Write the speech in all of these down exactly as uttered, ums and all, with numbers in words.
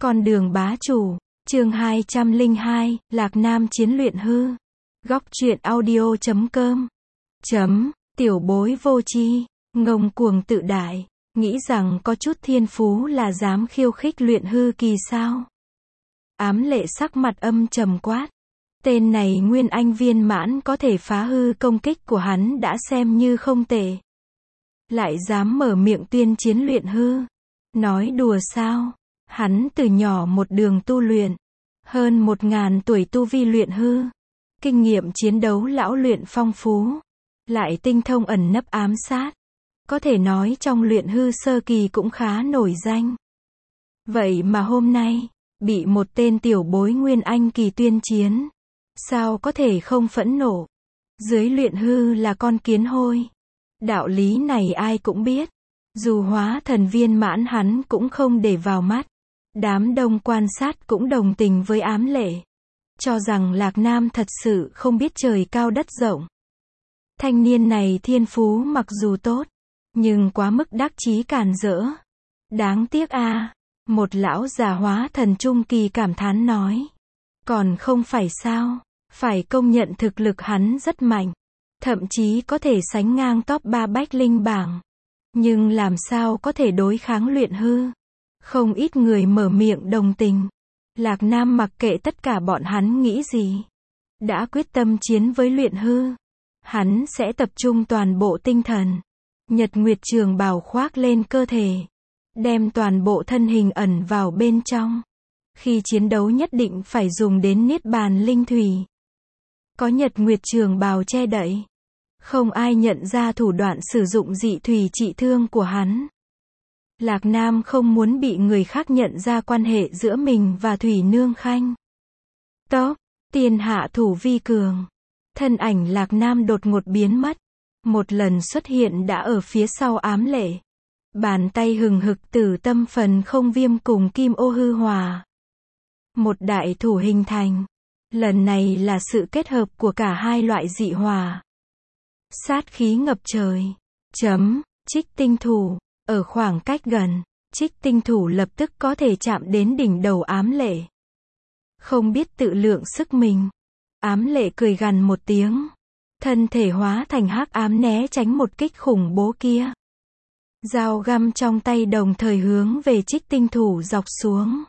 Con đường bá chủ, chương hai trăm lẻ hai, Lạc Nam chiến luyện hư. Góc truyện audio chấm com. Chấm, tiểu bối vô tri, ngông cuồng tự đại, nghĩ rằng có chút thiên phú là dám khiêu khích luyện hư kỳ sao? Ám Lệ sắc mặt âm trầm quát. Tên này Nguyên Anh viên mãn có thể phá hư công kích của hắn đã xem như không tệ. Lại dám mở miệng tuyên chiến luyện hư. Nói đùa sao? Hắn từ nhỏ một đường tu luyện. Hơn một ngàn tuổi tu vi luyện hư. Kinh nghiệm chiến đấu lão luyện phong phú. Lại tinh thông ẩn nấp ám sát. Có thể nói trong luyện hư sơ kỳ cũng khá nổi danh. Vậy mà hôm nay, bị một tên tiểu bối Nguyên Anh kỳ tuyên chiến. Sao có thể không phẫn nộ? Dưới luyện hư là con kiến hôi. Đạo lý này ai cũng biết. Dù hóa thần viên mãn hắn cũng không để vào mắt. Đám đông quan sát cũng đồng tình với Ám Lệ. Cho rằng Lạc Nam thật sự không biết trời cao đất rộng. Thanh niên này thiên phú mặc dù tốt, nhưng quá mức đắc chí càn rỡ. Đáng tiếc a. Một lão già hóa thần trung kỳ cảm thán nói. Còn không phải sao, phải công nhận thực lực hắn rất mạnh. Thậm chí có thể sánh ngang top ba bách linh bảng. Nhưng làm sao có thể đối kháng luyện hư? Không ít người mở miệng đồng tình. Lạc Nam mặc kệ tất cả bọn hắn nghĩ gì. Đã quyết tâm chiến với luyện hư. Hắn sẽ tập trung toàn bộ tinh thần. Nhật Nguyệt Trường bào khoác lên cơ thể. Đem toàn bộ thân hình ẩn vào bên trong. Khi chiến đấu nhất định phải dùng đến Niết Bàn Linh Thủy. Có Nhật Nguyệt Trường bào che đậy. Không ai nhận ra thủ đoạn sử dụng dị thủy trị thương của hắn. Lạc Nam không muốn bị người khác nhận ra quan hệ giữa mình và Thủy Nương Khanh. Tốc, tiền hạ thủ vi cường. Thân ảnh Lạc Nam đột ngột biến mất. Một lần xuất hiện đã ở phía sau Ám Lệ. Bàn tay hừng hực tử tâm phần không viêm cùng kim ô hư hòa. Một đại thủ hình thành. Lần này là sự kết hợp của cả hai loại dị hòa. Sát khí ngập trời. Chấm, trích tinh thủ. Ở khoảng cách gần, trích tinh thủ lập tức có thể chạm đến đỉnh đầu Ám Lệ. Không biết tự lượng sức mình. Ám Lệ cười gằn một tiếng. Thân thể hóa thành hắc ám né tránh một kích khủng bố kia. Dao găm trong tay đồng thời hướng về trích tinh thủ dọc xuống.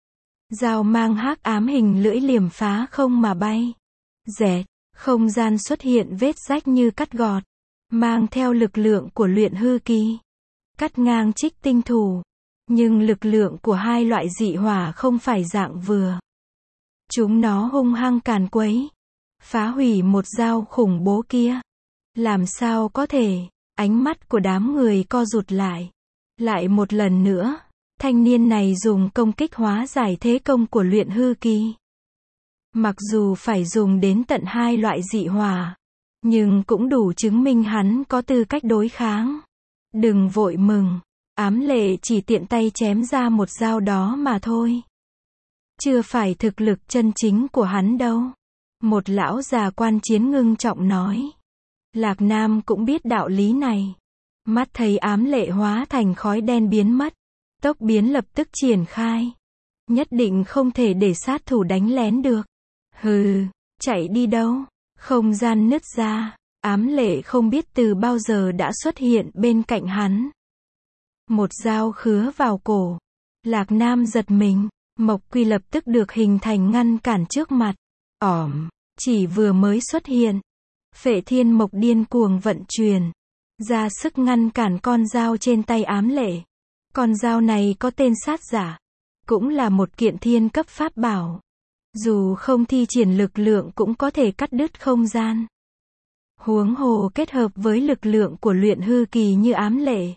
Dao mang hắc ám hình lưỡi liềm phá không mà bay. Dẹt, không gian xuất hiện vết rách như cắt gọt. Mang theo lực lượng của luyện hư kỳ. Cắt ngang trích tinh thủ. Nhưng lực lượng của hai loại dị hỏa không phải dạng vừa. Chúng nó hung hăng càn quấy. Phá hủy một dao khủng bố kia. Làm sao có thể? Ánh mắt của đám người co rụt lại. Lại một lần nữa. Thanh niên này dùng công kích hóa giải thế công của luyện hư kỳ. Mặc dù phải dùng đến tận hai loại dị hỏa. Nhưng cũng đủ chứng minh hắn có tư cách đối kháng. Đừng vội mừng. Ám Lệ chỉ tiện tay chém ra một dao đó mà thôi. Chưa phải thực lực chân chính của hắn đâu. Một lão già quan chiến ngưng trọng nói. Lạc Nam cũng biết đạo lý này. Mắt thấy Ám Lệ hóa thành khói đen biến mất. Tốc biến lập tức triển khai. Nhất định không thể để sát thủ đánh lén được. Hừ, chạy đi đâu? Không gian nứt ra. Ám Lệ không biết từ bao giờ đã xuất hiện bên cạnh hắn. Một dao khứa vào cổ. Lạc Nam giật mình. Mộc Quy lập tức được hình thành ngăn cản trước mặt. Ỏm, chỉ vừa mới xuất hiện. Phệ Thiên Mộc điên cuồng vận chuyển. Ra sức ngăn cản con dao trên tay Ám Lệ. Con dao này có tên sát giả. Cũng là một kiện thiên cấp pháp bảo. Dù không thi triển lực lượng cũng có thể cắt đứt không gian. Huống hồ kết hợp với lực lượng của luyện hư kỳ như Ám Lệ.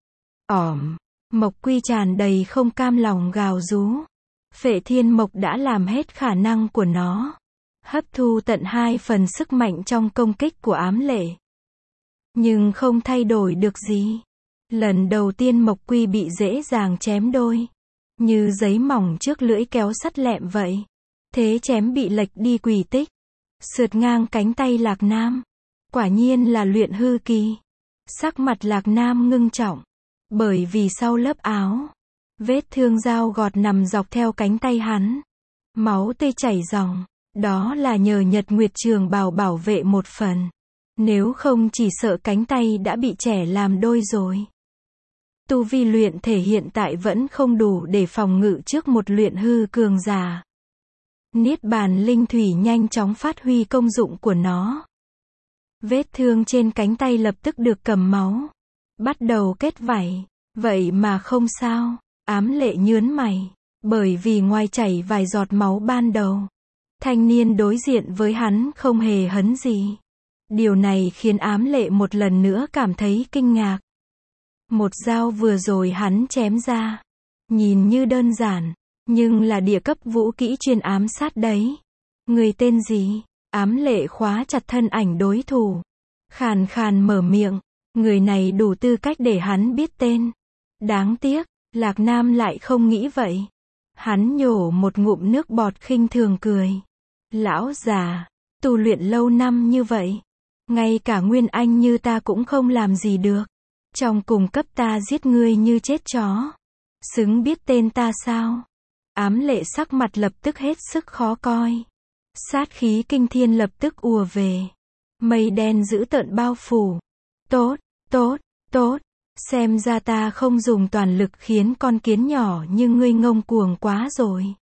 Ỏm, Mộc Quy tràn đầy không cam lòng gào rú. Phệ Thiên Mộc đã làm hết khả năng của nó. Hấp thu tận hai phần sức mạnh trong công kích của Ám Lệ. Nhưng không thay đổi được gì. Lần đầu tiên Mộc Quy bị dễ dàng chém đôi. Như giấy mỏng trước lưỡi kéo sắt lẹm vậy. Thế chém bị lệch đi quỷ tích. Sượt ngang cánh tay Lạc Nam. Quả nhiên là luyện hư kỳ. Sắc mặt Lạc Nam ngưng trọng. Bởi vì sau lớp áo. Vết thương dao gọt nằm dọc theo cánh tay hắn. Máu tươi chảy ròng. Đó là nhờ Nhật Nguyệt Trường Bào bảo vệ một phần. Nếu không chỉ sợ cánh tay đã bị chẻ làm đôi rồi. Tu vi luyện thể hiện tại vẫn không đủ để phòng ngự trước một luyện hư cường giả. Niết bàn linh thủy nhanh chóng phát huy công dụng của nó. Vết thương trên cánh tay lập tức được cầm máu. Bắt đầu kết vảy. Vậy mà không sao. Ám lệ nhướn mày. Bởi vì ngoài chảy vài giọt máu ban đầu. Thanh niên đối diện với hắn không hề hấn gì. Điều này khiến ám lệ một lần nữa cảm thấy kinh ngạc. Một dao vừa rồi hắn chém ra. Nhìn như đơn giản. Nhưng là địa cấp vũ kỹ chuyên ám sát đấy. Người tên gì? Ám lệ khóa chặt thân ảnh đối thủ. Khàn khàn mở miệng. Người này đủ tư cách để hắn biết tên. Đáng tiếc, Lạc Nam lại không nghĩ vậy. Hắn nhổ một ngụm nước bọt khinh thường cười. Lão già, tu luyện lâu năm như vậy. Ngay cả Nguyên Anh như ta cũng không làm gì được. Trong cùng cấp ta giết ngươi như chết chó. Xứng biết tên ta sao? Ám lệ sắc mặt lập tức hết sức khó coi. Sát khí kinh thiên lập tức ùa về. Mây đen dữ tợn bao phủ. Tốt, tốt, tốt. Xem ra ta không dùng toàn lực khiến con kiến nhỏ như ngươi ngông cuồng quá rồi.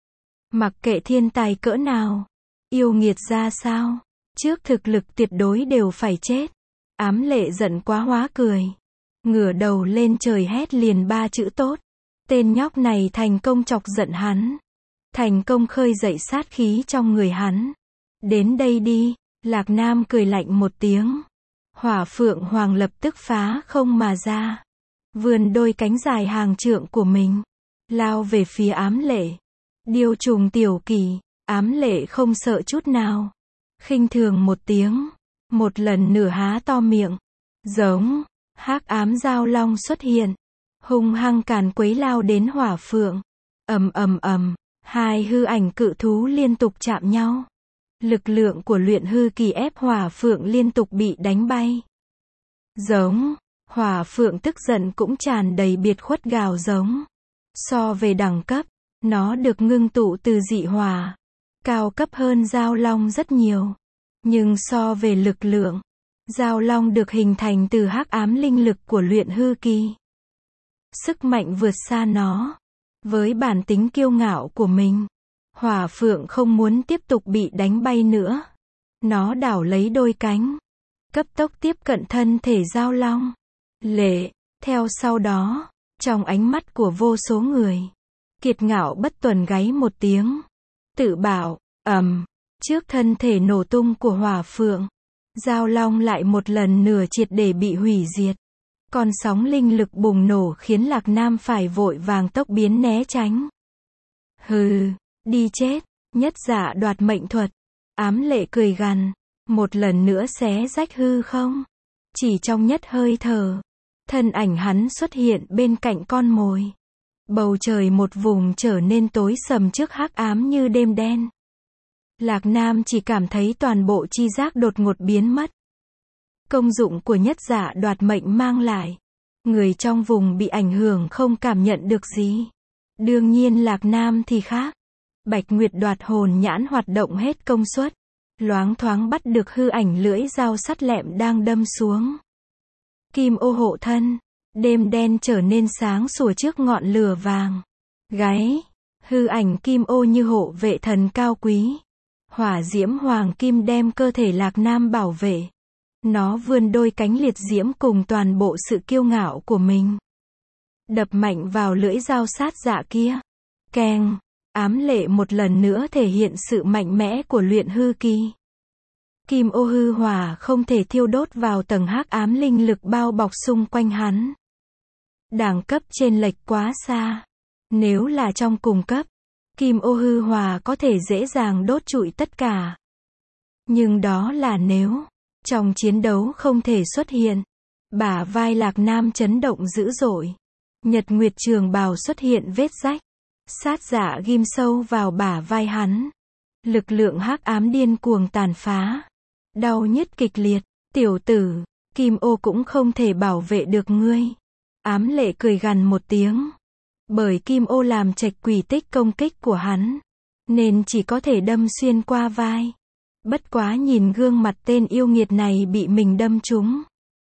Mặc kệ thiên tài cỡ nào. Yêu nghiệt ra sao. Trước thực lực tuyệt đối đều phải chết. Ám lệ giận quá hóa cười. Ngửa đầu lên trời hét liền ba chữ tốt. Tên nhóc này thành công chọc giận hắn. Thành công khơi dậy sát khí trong người hắn. Đến đây đi. Lạc Nam cười lạnh một tiếng. Hỏa Phượng Hoàng lập tức phá không mà ra. Vươn đôi cánh dài hàng trượng của mình. Lao về phía ám lệ. Điêu trùng tiểu kỳ. Ám lệ không sợ chút nào. Khinh thường một tiếng. Một lần nửa há to miệng. Giống. Hắc ám giao long xuất hiện. Hung hăng càn quấy lao đến Hỏa Phượng. Ầm ầm ầm. Hai hư ảnh cự thú liên tục chạm nhau. Lực lượng của luyện hư kỳ ép Hỏa Phượng liên tục bị đánh bay. Giống. Hỏa Phượng tức giận cũng tràn đầy biệt khuất gào giống. So về đẳng cấp, nó được ngưng tụ từ dị hỏa. Cao cấp hơn Giao Long rất nhiều. Nhưng so về lực lượng, Giao Long được hình thành từ hắc ám linh lực của luyện hư kỳ. Sức mạnh vượt xa nó. Với bản tính kiêu ngạo của mình, Hỏa Phượng không muốn tiếp tục bị đánh bay nữa. Nó đảo lấy đôi cánh. Cấp tốc tiếp cận thân thể Giao Long. Lệ, theo sau đó, trong ánh mắt của vô số người, kiệt ngạo bất tuần gáy một tiếng. Tự bảo, ầm, trước thân thể nổ tung của Hỏa Phượng, Giao Long lại một lần nửa triệt để bị hủy diệt. Con sóng linh lực bùng nổ khiến Lạc Nam phải vội vàng tốc biến né tránh. Hừ, đi chết, nhất giả đoạt mệnh thuật. Ám lệ cười gằn, một lần nữa xé rách hư không. Chỉ trong nhất hơi thở, thân ảnh hắn xuất hiện bên cạnh con mồi. Bầu trời một vùng trở nên tối sầm trước hắc ám như đêm đen. Lạc Nam chỉ cảm thấy toàn bộ chi giác đột ngột biến mất. Công dụng của nhất giả đoạt mệnh mang lại, người trong vùng bị ảnh hưởng không cảm nhận được gì. Đương nhiên Lạc Nam thì khác. Bạch Nguyệt đoạt hồn nhãn hoạt động hết công suất. Loáng thoáng bắt được hư ảnh lưỡi dao sắt lẹm đang đâm xuống. Kim ô hộ thân. Đêm đen trở nên sáng sủa trước ngọn lửa vàng. Gáy. Hư ảnh kim ô như hộ vệ thần cao quý. Hỏa diễm hoàng kim đem cơ thể Lạc Nam bảo vệ. Nó vươn đôi cánh liệt diễm cùng toàn bộ sự kiêu ngạo của mình. Đập mạnh vào lưỡi dao sát dạ kia. Keng. Ám lệ một lần nữa thể hiện sự mạnh mẽ của luyện hư kỳ. Kim ô hư hỏa không thể thiêu đốt vào tầng hắc ám linh lực bao bọc xung quanh hắn. Đẳng cấp chênh lệch quá xa. Nếu là trong cùng cấp, kim ô hư hỏa có thể dễ dàng đốt trụi tất cả. Nhưng đó là nếu trong chiến đấu không thể xuất hiện. Bả vai Lạc Nam chấn động dữ dội. Nhật Nguyệt Trường Bào xuất hiện vết rách. Sát dạ ghim sâu vào bả vai hắn. Lực lượng hắc ám điên cuồng tàn phá. Đau nhức kịch liệt. Tiểu tử, kim ô cũng không thể bảo vệ được ngươi. Ám lệ cười gằn một tiếng. Bởi kim ô làm chệch quỷ tích công kích của hắn, nên chỉ có thể đâm xuyên qua vai. Bất quá nhìn gương mặt tên yêu nghiệt này bị mình đâm trúng.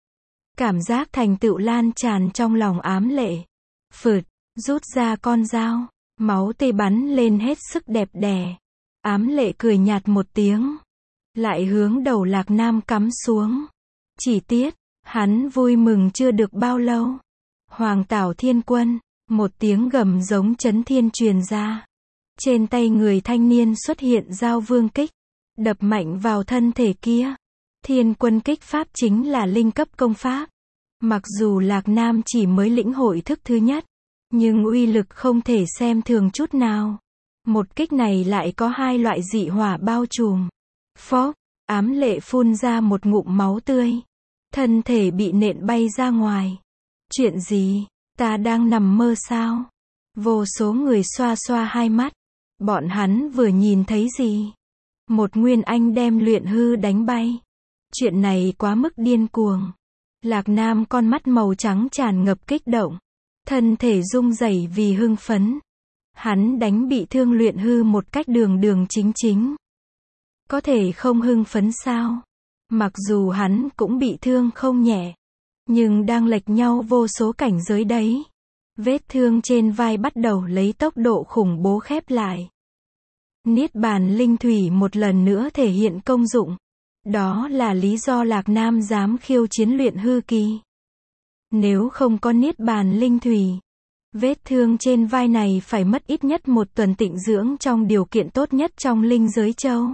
Cảm giác thành tựu lan tràn trong lòng ám lệ. Phượt, rút ra con dao, máu tê bắn lên hết sức đẹp đẽ. Ám lệ cười nhạt một tiếng, lại hướng đầu Lạc Nam cắm xuống. Chỉ tiếc, hắn vui mừng chưa được bao lâu. Hoàng Tảo Thiên Quân, một tiếng gầm giống chấn thiên truyền ra. Trên tay người thanh niên xuất hiện dao vương kích, đập mạnh vào thân thể kia. Thiên Quân kích pháp chính là linh cấp công pháp. Mặc dù Lạc Nam chỉ mới lĩnh hội thức thứ nhất, nhưng uy lực không thể xem thường chút nào. Một kích này lại có hai loại dị hỏa bao trùm. Phốc, ám lệ phun ra một ngụm máu tươi. Thân thể bị nện bay ra ngoài. Chuyện gì? Ta đang nằm mơ sao? Vô số người xoa xoa hai mắt. Bọn hắn vừa nhìn thấy gì? Một nguyên anh đem luyện hư đánh bay. Chuyện này quá mức điên cuồng. Lạc Nam con mắt màu trắng tràn ngập kích động. Thân thể rung rẩy vì hưng phấn. Hắn đánh bị thương luyện hư một cách đường đường chính chính. Có thể không hưng phấn sao? Mặc dù hắn cũng bị thương không nhẹ, nhưng đang lệch nhau vô số cảnh giới đấy. Vết thương trên vai bắt đầu lấy tốc độ khủng bố khép lại. Niết bàn linh thủy một lần nữa thể hiện công dụng. Đó là lý do Lạc Nam dám khiêu chiến luyện hư kỳ. Nếu không có niết bàn linh thủy, vết thương trên vai này phải mất ít nhất một tuần tịnh dưỡng trong điều kiện tốt nhất trong linh giới châu.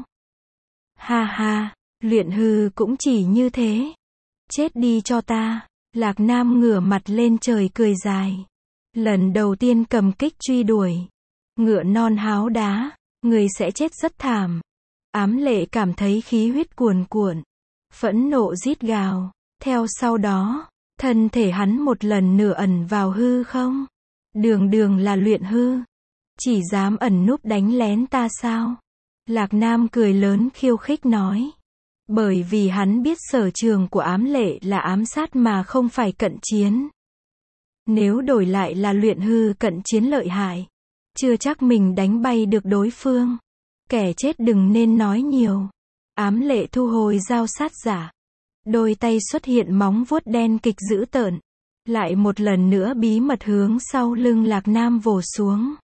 Ha ha, luyện hư cũng chỉ như thế. Chết đi cho ta. Lạc Nam ngửa mặt lên trời cười dài. Lần đầu tiên cầm kích truy đuổi. Ngựa non háo đá, người sẽ chết rất thảm. Ám lệ cảm thấy khí huyết cuồn cuộn. Phẫn nộ rít gào. Theo sau đó, thân thể hắn một lần nửa ẩn vào hư không. Đường đường là luyện hư. Chỉ dám ẩn núp đánh lén ta sao? Lạc Nam cười lớn khiêu khích nói. Bởi vì hắn biết sở trường của ám lệ là ám sát mà không phải cận chiến. Nếu đổi lại là luyện hư cận chiến lợi hại, chưa chắc mình đánh bay được đối phương. Kẻ chết đừng nên nói nhiều. Ám lệ thu hồi dao sát giả. Đôi tay xuất hiện móng vuốt đen kịch dữ tợn. Lại một lần nữa bí mật hướng sau lưng Lạc Nam vồ xuống.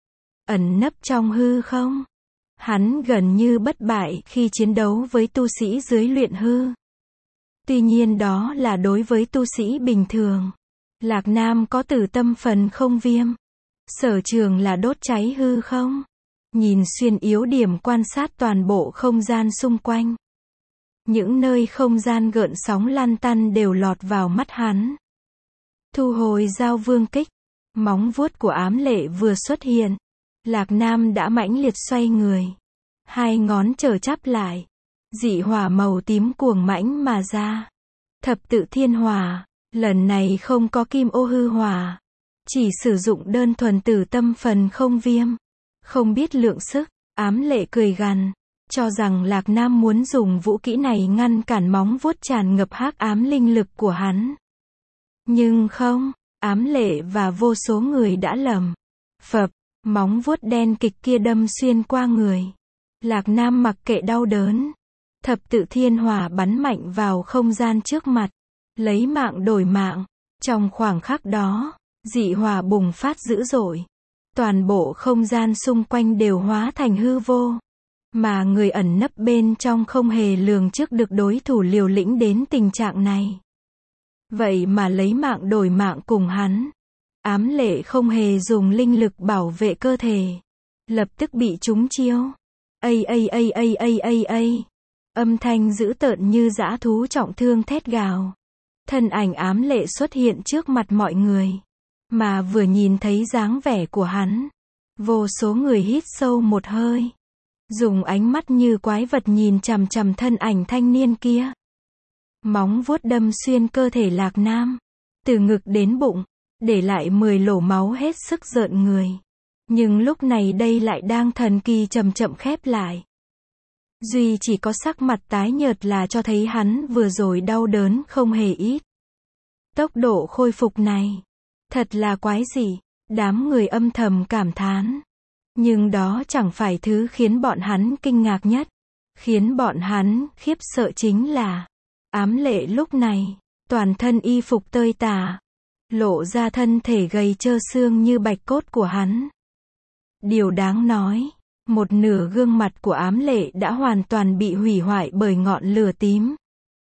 Ẩn nấp trong hư không. Hắn gần như bất bại khi chiến đấu với tu sĩ dưới luyện hư. Tuy nhiên đó là đối với tu sĩ bình thường. Lạc Nam có tử tâm phần không viêm. Sở trường là đốt cháy hư không. Nhìn xuyên yếu điểm quan sát toàn bộ không gian xung quanh. Những nơi không gian gợn sóng lăn tăn đều lọt vào mắt hắn. Thu hồi dao vương kích. Móng vuốt của ám lệ vừa xuất hiện. Lạc Nam đã mãnh liệt xoay người. Hai ngón trở chắp lại. Dị hỏa màu tím cuồng mãnh mà ra. Thập tự thiên hỏa. Lần này không có kim ô hư hỏa. Chỉ sử dụng đơn thuần tử tâm phần không viêm. Không biết lượng sức. Ám lệ cười gằn. Cho rằng Lạc Nam muốn dùng vũ kỹ này ngăn cản móng vuốt tràn ngập hắc ám linh lực của hắn. Nhưng không. Ám lệ và vô số người đã lầm. Phập. Móng vuốt đen kịch kia đâm xuyên qua người. Lạc Nam mặc kệ đau đớn. Thập tự thiên hỏa bắn mạnh vào không gian trước mặt. Lấy mạng đổi mạng. Trong khoảng khắc đó, dị hỏa bùng phát dữ dội. Toàn bộ không gian xung quanh đều hóa thành hư vô. Mà người ẩn nấp bên trong không hề lường trước được đối thủ liều lĩnh đến tình trạng này. Vậy mà lấy mạng đổi mạng cùng hắn. Ám lệ không hề dùng linh lực bảo vệ cơ thể. Lập tức bị trúng chiêu. Ây ây ây ây ây ây ây. Âm thanh dữ tợn như dã thú trọng thương thét gào. Thân ảnh ám lệ xuất hiện trước mặt mọi người. Mà vừa nhìn thấy dáng vẻ của hắn. Vô số người hít sâu một hơi. Dùng ánh mắt như quái vật nhìn chằm chằm thân ảnh thanh niên kia. Móng vuốt đâm xuyên cơ thể Lạc Nam. Từ ngực đến bụng. Để lại mười lỗ máu hết sức rợn người. Nhưng lúc này đây lại đang thần kỳ chậm chậm khép lại. Duy chỉ có sắc mặt tái nhợt là cho thấy hắn vừa rồi đau đớn không hề ít. Tốc độ khôi phục này. Thật là quái dị. Đám người âm thầm cảm thán. Nhưng đó chẳng phải thứ khiến bọn hắn kinh ngạc nhất. Khiến bọn hắn khiếp sợ chính là Ám Lệ lúc này, toàn thân y phục tơi tả, lộ ra thân thể gầy trơ xương như bạch cốt của hắn. Điều đáng nói, một nửa gương mặt của Ám Lệ đã hoàn toàn bị hủy hoại bởi ngọn lửa tím,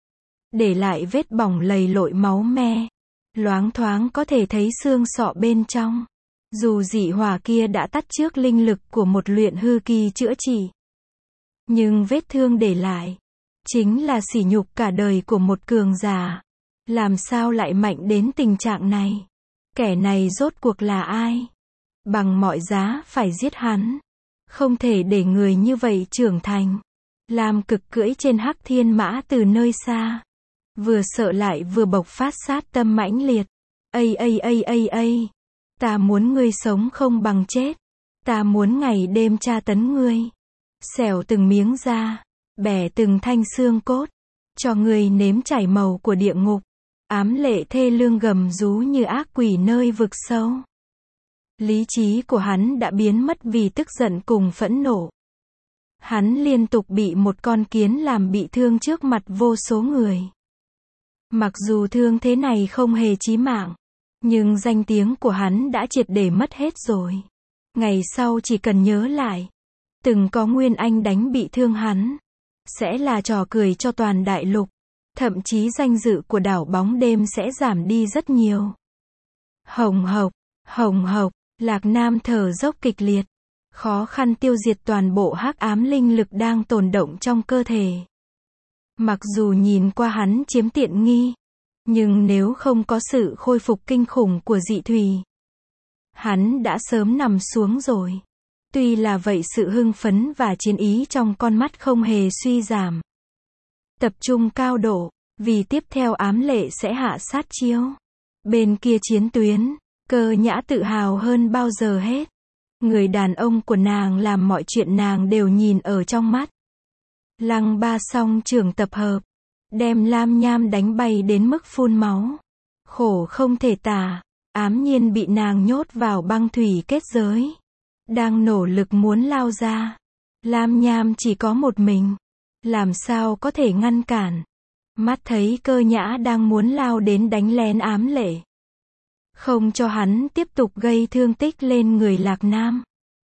để lại vết bỏng lầy lội máu me, loáng thoáng có thể thấy xương sọ bên trong. Dù dị hỏa kia đã tắt trước linh lực của một luyện hư kỳ chữa trị, nhưng vết thương để lại chính là sỉ nhục cả đời của một cường giả. Làm sao lại mạnh đến tình trạng này? Kẻ này rốt cuộc là ai? Bằng mọi giá phải giết hắn. Không thể để người như vậy trưởng thành. Lam Cực cưỡi trên Hắc Thiên Mã từ nơi xa, vừa sợ lại vừa bộc phát sát tâm mãnh liệt. Ây ây ây ây ây, ta muốn ngươi sống không bằng chết. Ta muốn ngày đêm tra tấn ngươi, xẻo từng miếng da, bẻ từng thanh xương cốt, cho ngươi nếm trải màu của địa ngục. Ám Lệ thê lương gầm rú như ác quỷ nơi vực sâu. Lý trí của hắn đã biến mất vì tức giận cùng phẫn nộ. Hắn liên tục bị một con kiến làm bị thương trước mặt vô số người. Mặc dù thương thế này không hề chí mạng, nhưng danh tiếng của hắn đã triệt để mất hết rồi. Ngày sau chỉ cần nhớ lại, từng có Nguyên Anh đánh bị thương hắn, sẽ là trò cười cho toàn đại lục. Thậm chí danh dự của đảo bóng đêm sẽ giảm đi rất nhiều. Hồng hộc, hồng hộc, Lạc Nam thở dốc kịch liệt, khó khăn tiêu diệt toàn bộ hắc ám linh lực đang tồn động trong cơ thể. Mặc dù nhìn qua hắn chiếm tiện nghi, nhưng nếu không có sự khôi phục kinh khủng của dị thủy, hắn đã sớm nằm xuống rồi. Tuy là vậy sự hưng phấn và chiến ý trong con mắt không hề suy giảm. Tập trung cao độ, vì tiếp theo Ám Lệ sẽ hạ sát chiêu. Bên kia chiến tuyến, Cơ Nhã tự hào hơn bao giờ hết. Người đàn ông của nàng làm mọi chuyện nàng đều nhìn ở trong mắt. Lăng Ba song trưởng tập hợp, đem Lam Nham đánh bay đến mức phun máu. Khổ không thể tả, Ám Nhiên bị nàng nhốt vào băng thủy kết giới, đang nỗ lực muốn lao ra. Lam Nham chỉ có một mình, làm sao có thể ngăn cản. Mắt thấy Cơ Nhã đang muốn lao đến đánh lén Ám Lệ, không cho hắn tiếp tục gây thương tích lên người Lạc Nam.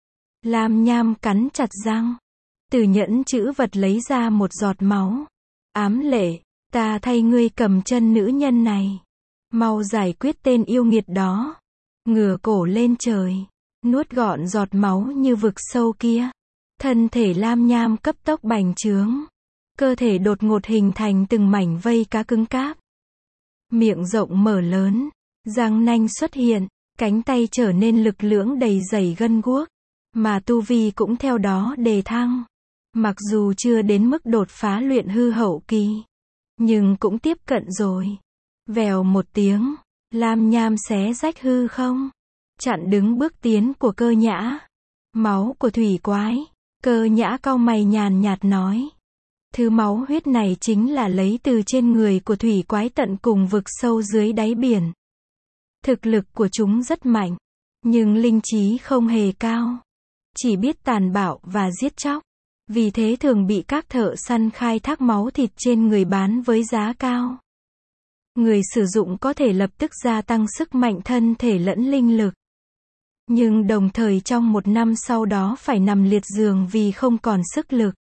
Lam Nham cắn chặt răng, từ nhẫn chữ vật lấy ra một giọt máu. Ám Lệ, ta thay ngươi cầm chân nữ nhân này, mau giải quyết tên yêu nghiệt đó. Ngửa cổ lên trời, nuốt gọn giọt máu như vực sâu kia. Thân thể Lam Nham cấp tốc bành trướng, cơ thể đột ngột hình thành từng mảnh vây cá cứng cáp. Miệng rộng mở lớn, răng nanh xuất hiện, cánh tay trở nên lực lưỡng đầy dày gân guốc, mà tu vi cũng theo đó đề thăng. Mặc dù chưa đến mức đột phá luyện hư hậu kỳ, nhưng cũng tiếp cận rồi. Vèo một tiếng, Lam Nham xé rách hư không, chặn đứng bước tiến của Cơ Nhã. Máu của thủy quái. Cơ Nhã cau mày nhàn nhạt nói. Thứ máu huyết này chính là lấy từ trên người của thủy quái tận cùng vực sâu dưới đáy biển. Thực lực của chúng rất mạnh, nhưng linh trí không hề cao. Chỉ biết tàn bạo và giết chóc. Vì thế thường bị các thợ săn khai thác máu thịt trên người bán với giá cao. Người sử dụng có thể lập tức gia tăng sức mạnh thân thể lẫn linh lực. Nhưng đồng thời trong một năm sau đó phải nằm liệt giường vì không còn sức lực.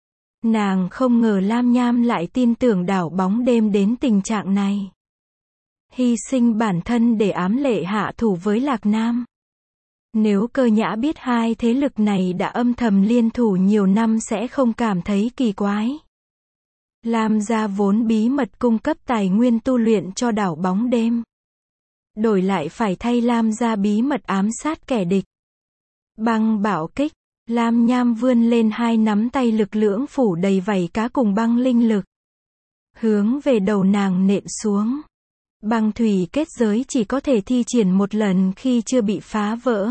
Nàng không ngờ Lam Nham lại tin tưởng đảo bóng đêm đến tình trạng này. Hy sinh bản thân để Ám Lệ hạ thủ với Lạc Nam. Nếu Cơ Nhã biết hai thế lực này đã âm thầm liên thủ nhiều năm sẽ không cảm thấy kỳ quái. Lam gia vốn bí mật cung cấp tài nguyên tu luyện cho đảo bóng đêm, đổi lại phải thay Lam gia bí mật ám sát kẻ địch. Băng bạo kích. Lam Nham vươn lên hai nắm tay lực lưỡng phủ đầy vảy cá cùng băng linh lực, hướng về đầu nàng nện xuống. Băng thủy kết giới chỉ có thể thi triển một lần khi chưa bị phá vỡ.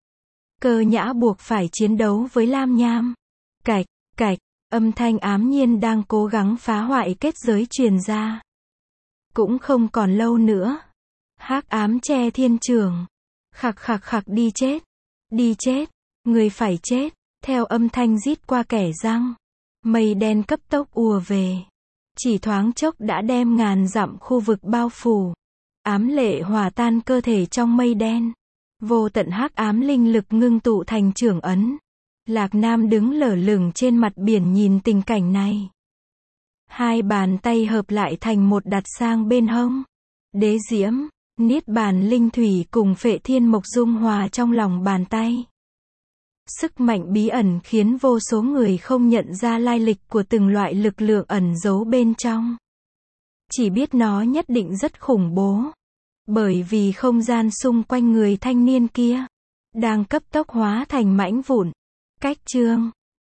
Cơ Nhã buộc phải chiến đấu với Lam Nham. Cạch, cạch, âm thanh Ám Nhiên đang cố gắng phá hoại kết giới truyền ra. Cũng không còn lâu nữa. Hắc ám che thiên trường. Khặc khặc khặc đi chết. Đi chết. Người phải chết. Theo âm thanh rít qua kẻ răng. Mây đen cấp tốc ùa về. Chỉ thoáng chốc đã đem ngàn dặm khu vực bao phủ. Ám lệ hòa tan cơ thể trong mây đen. Vô tận hắc ám linh lực ngưng tụ thành trưởng ấn. Lạc Nam đứng lở lửng trên mặt biển nhìn tình cảnh này. Hai bàn tay hợp lại thành một đặt sang bên hông. Đế diễm, niết bàn linh thủy cùng phệ thiên mộc dung hòa trong lòng bàn tay. Sức mạnh bí ẩn khiến vô số người không nhận ra lai lịch của từng loại lực lượng ẩn giấu bên trong. Chỉ biết nó nhất định rất khủng bố. Bởi vì không gian xung quanh người thanh niên kia đang cấp tốc hóa thành mảnh vụn. Cách chương